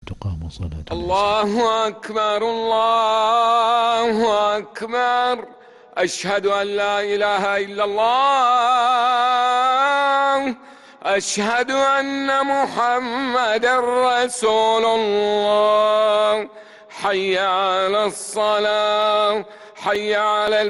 تقام صلاة الله أكبر الله أكبر. أشهد أن لا إله إلا الله. أشهد أن محمدا رسول الله. حي على الصلاة، حي على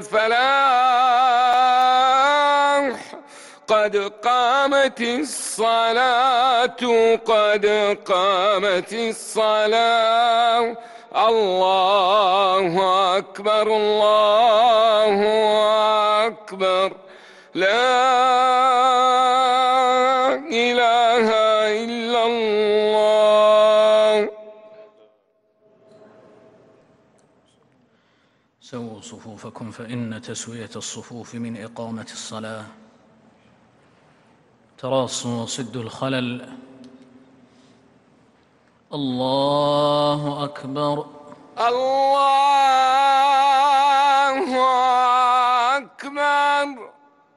الفلاح. قد قامت الصلاة، قد قامت الصلاة. الله أكبر الله أكبر. لا إله إلا الله. سووا صفوفكم فإن تسوية الصفوف من إقامة الصلاة. تراصوا وسدوا الخلل. الله أكبر الله أكبر.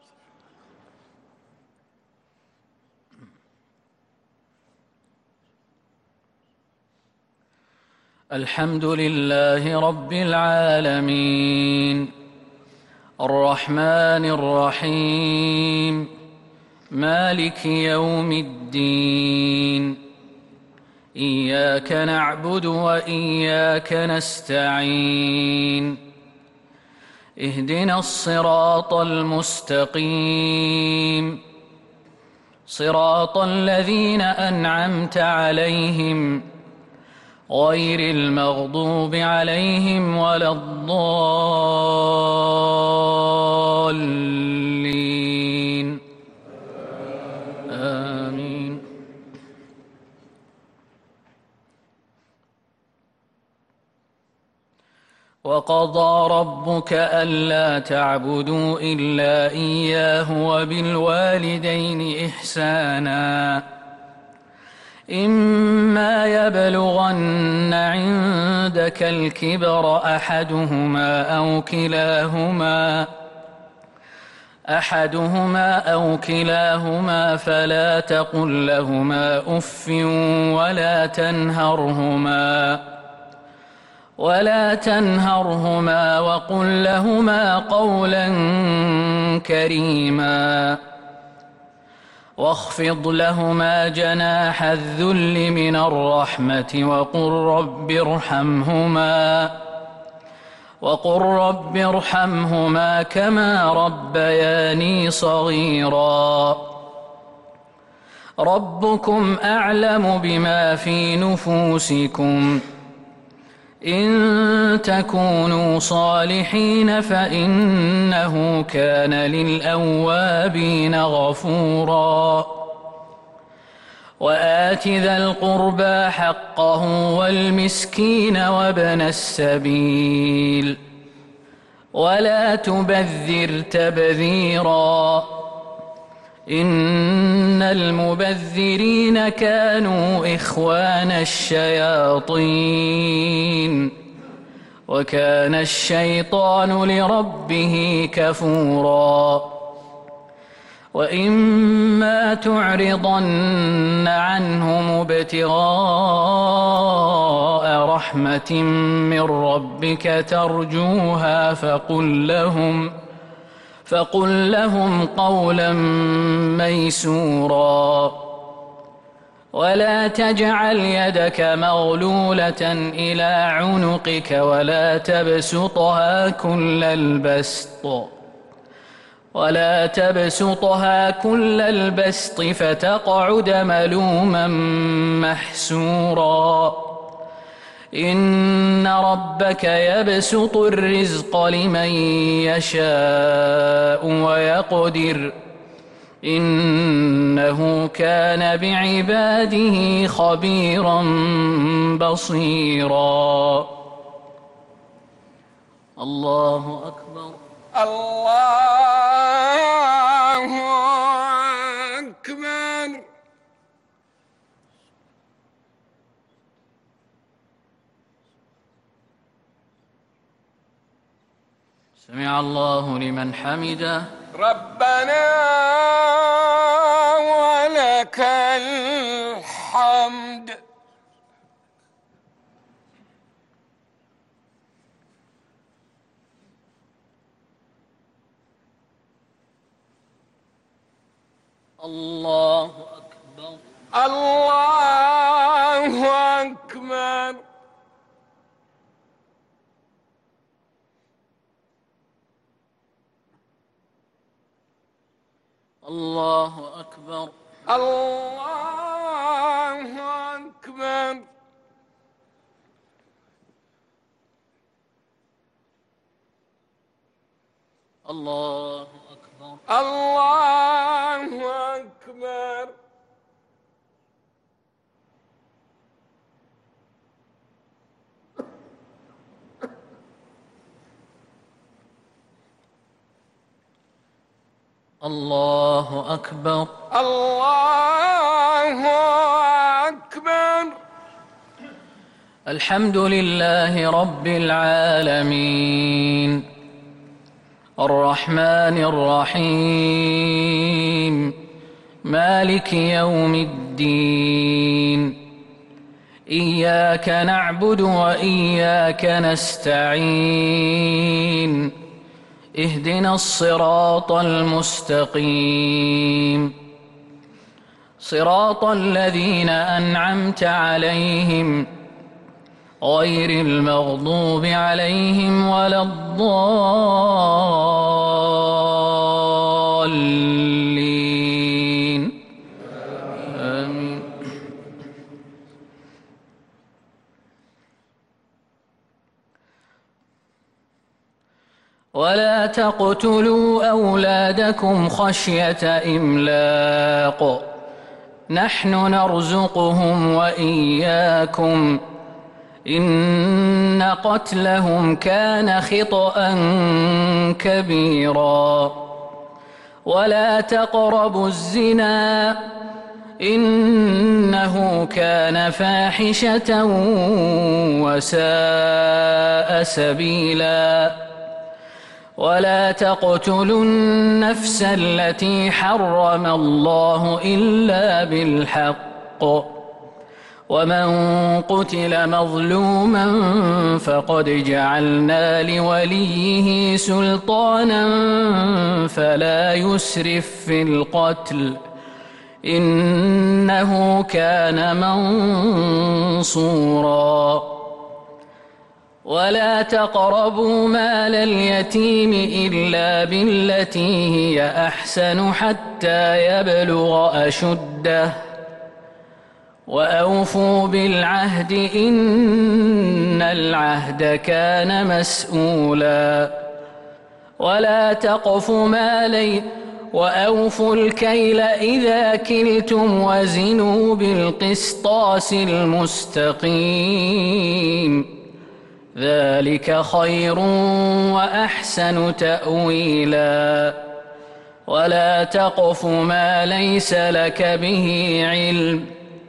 الحمد لله رب العالمين، الرحمن الرحيم، مالك يوم الدين. إياك نعبد وإياك نستعين. اهدنا الصراط المستقيم، صراط الذين أنعمت عليهم غير المغضوب عليهم ولا الضالين. آمين. وقضى ربك ألا تعبدوا إلا إياه وبالوالدين إحسانا. إما يبلغن عندك الكبر أحدهما أو كلاهما فلا تقل لهما أف ولا تنهرهما وقل لهما قولا كريما. واخفض لهما جناح الذل من الرحمة وقل رب ارحمهما كما ربياني صغيرا. ربكم أعلم بما في نفوسكم، إن تكونوا صالحين فإنه كان للأوابين غفورا. وآت ذا القربى حقه والمسكين وابن السبيل ولا تبذر تبذيرا. إن المبذرين كانوا إخوان الشياطين وكان الشيطان لربه كفورا. وإما تعرضن عنهم ابتغاء رحمة من ربك ترجوها فقل لهم قولا ميسورا. ولا تجعل يدك مغلولة إلى عنقك ولا تبسطها كل البسط فتقعد ملوما محسورا. إن ربك يبسط الرزق لمن يشاء ويقدر، إنه كان بعباده خبيرا بصيرا. الله أكبر الله أكبر. سمع الله لمن حمده. ربنا ولك الحمد. الله أكبر. الله أكبر. الله أكبر. الله أكبر. الله أكبر. الله أكبر. الله أكبر. الله أكبر. الحمد لله رب العالمين الرحمن الرحيم مالك يوم الدين إياك نعبد وإياك نستعين اهدنا الصراط المستقيم صراط الذين أنعمت عليهم غير المغضوب عليهم ولا الضالين آمين. ولا تقتلوا أولادكم خشية إملاق نحن نرزقهم وإياكم إن قتلهم كان خطأ كبيرا ولا تقربوا الزنا إنه كان فاحشة وساء سبيلا ولا تقتلوا النفس التي حرم الله إلا بالحق ومن قتل مظلوما فقد جعلنا لوليه سلطانا فلا يسرف في القتل إنه كان منصورا ولا تقربوا مال اليتيم إلا بالتي هي أحسن حتى يبلغ أشده وأوفوا بالعهد إن العهد كان مسؤولا ولا تقف ما وأوفوا الكيل إذا كلتم وزنوا بالقسطاس المستقيم ذلك خير وأحسن تأويلا ولا تقف ما ليس لك به علم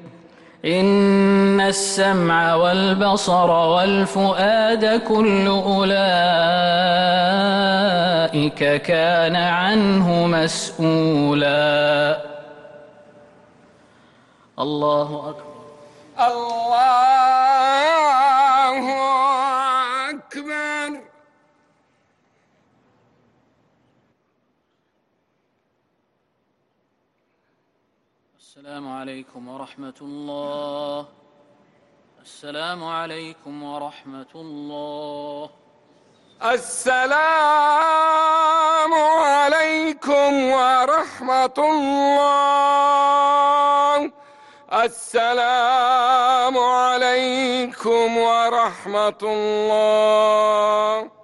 إن السمع والبصر والفؤاد كل أولئك كان عنه مسؤولا. الله أكبر. الله أكبر. السلام عليكم ورحمة الله. السلام عليكم ورحمة الله. السلام عليكم ورحمة الله. السلام عليكم ورحمة الله.